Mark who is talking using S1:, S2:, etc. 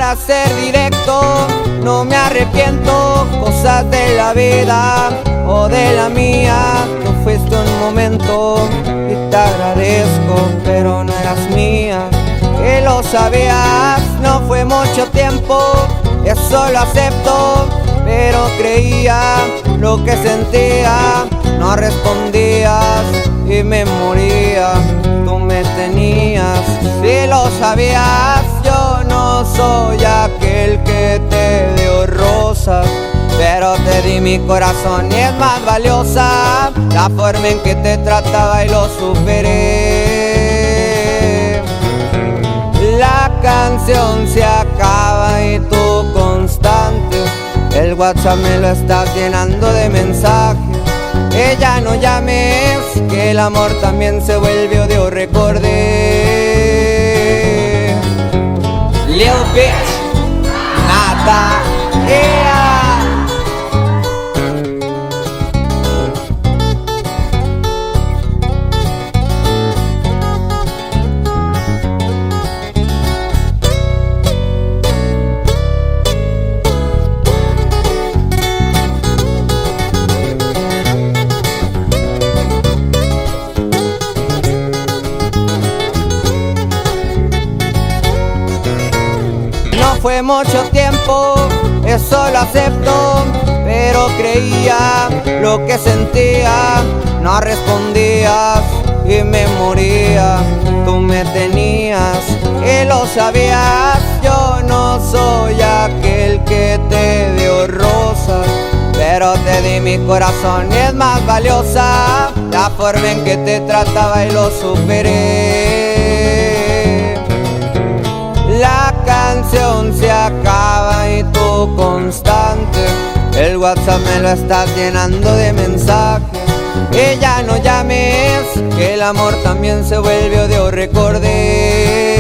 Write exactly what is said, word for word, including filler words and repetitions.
S1: para ser directo, no me arrepiento. Cosas de la vida o de la mía, tú fuiste un momento y te agradezco, pero no eras mía. Que lo sabías, no fue mucho tiempo, eso lo acepto, pero creía lo que sentía, no respondías y me moría. Tú me tenías, si lo sabías, yo no soy aquel que te dio rosas, pero te di mi corazón y es más valiosa la forma en que te trataba y lo superé. La canción se acaba y tú constante, el WhatsApp me lo estás llenando de mensajes. Ella no llames, que el amor también se vuelve odio, recordé. Lil bitch, nada, yeah. No fue mucho tiempo, eso lo acepto, pero creía lo que sentía, no respondías y me moría. Tú me tenías y lo sabías, yo no soy aquel que te dio rosas, pero te di mi corazón y es más valiosa la forma en que te trataba y lo superé. La canción se acaba y tú constante, el WhatsApp me lo estás llenando de mensajes. Y ya no llames, que el amor también se vuelve odio, recordé.